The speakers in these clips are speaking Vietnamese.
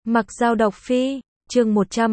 Mặc Dao đọc phi, chương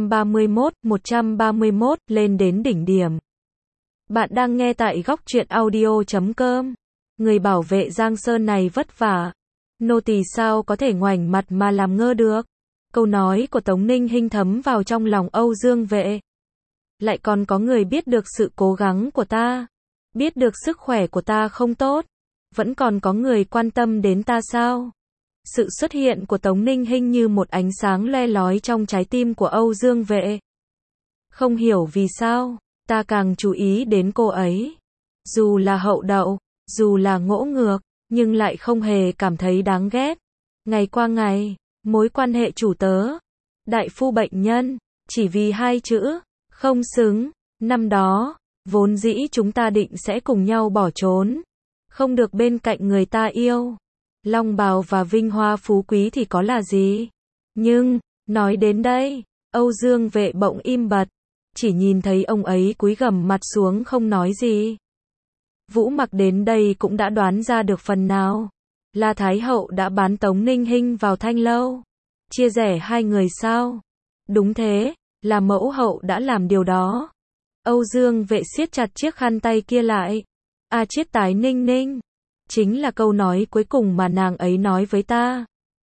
131, lên đến đỉnh điểm. Bạn đang nghe tại góc truyện audio.com. Người bảo vệ Giang Sơn này vất vả. Nô tỳ sao có thể ngoảnh mặt mà làm ngơ được. Câu nói của Tống Ninh Hinh thấm vào trong lòng Âu Dương Vệ. Lại còn có người biết được sự cố gắng của ta. Biết được sức khỏe của ta không tốt. Vẫn còn có người quan tâm đến ta sao? Sự xuất hiện của Tống Ninh Hinh như một ánh sáng le lói trong trái tim của Âu Dương Vệ. Không hiểu vì sao, ta càng chú ý đến cô ấy. Dù là hậu đậu, dù là ngỗ ngược, nhưng lại không hề cảm thấy đáng ghét. Ngày qua ngày, mối quan hệ chủ tớ, đại phu bệnh nhân, chỉ vì hai chữ, không xứng. Năm đó, vốn dĩ chúng ta định sẽ cùng nhau bỏ trốn. Không được bên cạnh người ta yêu. Long bào và vinh hoa phú quý thì có là gì? Nhưng, nói đến đây, Âu Dương Vệ bỗng im bặt. Chỉ nhìn thấy ông ấy cúi gằm mặt xuống không nói gì. Vũ Mặc đến đây cũng đã đoán ra được phần nào. La Thái Hậu đã bán Tống Ninh Hinh vào Thanh Lâu. Chia rẽ hai người sao? Đúng thế, là mẫu hậu đã làm điều đó. Âu Dương Vệ siết chặt chiếc khăn tay kia lại. A chiết tái Ninh Ninh. Chính là câu nói cuối cùng mà nàng ấy nói với ta.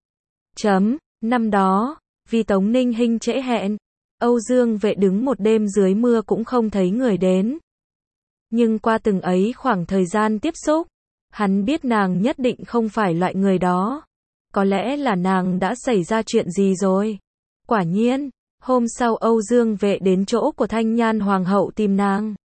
Năm đó, vì Tống Ninh Hinh trễ hẹn, Âu Dương Vệ đứng một đêm dưới mưa cũng không thấy người đến. Nhưng qua từng ấy khoảng thời gian tiếp xúc, hắn biết nàng nhất định không phải loại người đó. Có lẽ là nàng đã xảy ra chuyện gì rồi. Quả nhiên, hôm sau Âu Dương Vệ đến chỗ của Thanh Nhan Hoàng hậu tìm nàng.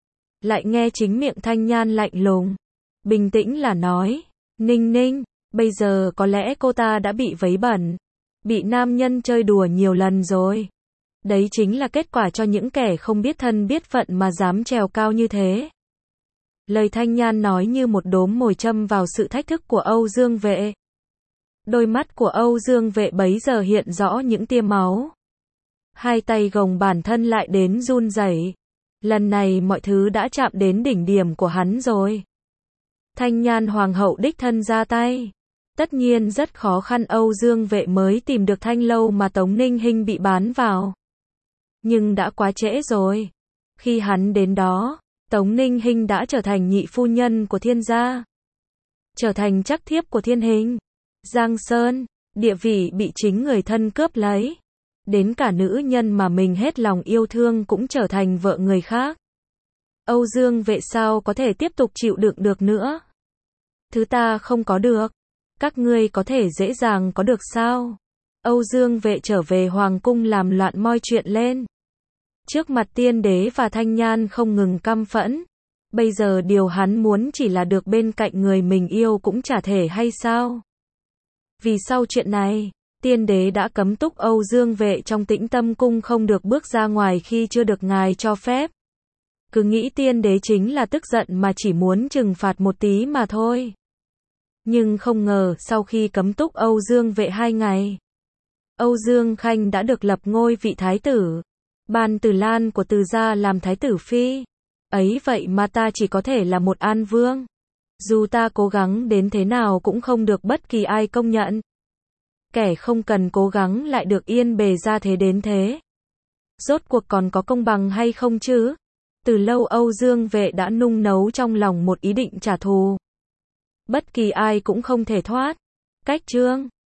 Lại nghe chính miệng Thanh Nhan lạnh lùng, bình tĩnh là nói, Ninh Ninh, bây giờ có lẽ cô ta đã bị vấy bẩn, bị nam nhân chơi đùa nhiều lần rồi. Đấy chính là kết quả cho những kẻ không biết thân biết phận mà dám trèo cao như thế. Lời Thanh Nhan nói như một đốm mồi châm vào sự thách thức của Âu Dương Vệ. Đôi mắt của Âu Dương Vệ bấy giờ hiện rõ những tia máu. Hai tay gồng bản thân lại đến run rẩy. Lần này mọi thứ đã chạm đến đỉnh điểm của hắn rồi. Thanh Nhan Hoàng hậu đích thân ra tay. Tất nhiên rất khó khăn Âu Dương Vệ mới tìm được Thanh Lâu mà Tống Ninh Hinh bị bán vào. Nhưng đã quá trễ rồi. Khi hắn đến đó, Tống Ninh Hinh đã trở thành nhị phu nhân của Thiên gia. Trở thành trắc thiếp của Thiên Hình. Giang Sơn, địa vị bị chính người thân cướp lấy. Đến cả nữ nhân mà mình hết lòng yêu thương cũng trở thành vợ người khác. Âu Dương Vệ sao có thể tiếp tục chịu đựng được nữa? Thứ ta không có được, các ngươi có thể dễ dàng có được sao? Âu Dương Vệ trở về hoàng cung làm loạn moi chuyện lên. Trước mặt tiên đế và Thanh Nhan không ngừng căm phẫn. Bây giờ điều hắn muốn chỉ là được bên cạnh người mình yêu cũng chả thể hay sao? Vì sau chuyện này, tiên đế đã cấm túc Âu Dương Vệ trong Tĩnh Tâm cung không được bước ra ngoài khi chưa được ngài cho phép. Cứ nghĩ tiên đế chính là tức giận mà chỉ muốn trừng phạt một tí mà thôi. Nhưng không ngờ sau khi cấm túc Âu Dương Vệ 2 ngày, Âu Dương Khanh đã được lập ngôi vị thái tử. Ban Tử Lan của Từ gia làm thái tử phi. Ấy vậy mà ta chỉ có thể là một an vương. Dù ta cố gắng đến thế nào cũng không được bất kỳ ai công nhận. Kẻ không cần cố gắng lại được yên bề ra thế đến thế. Rốt cuộc còn có công bằng hay không chứ? Từ lâu Âu Dương Vệ đã nung nấu trong lòng một ý định trả thù. Bất kỳ ai cũng không thể thoát. Cách chương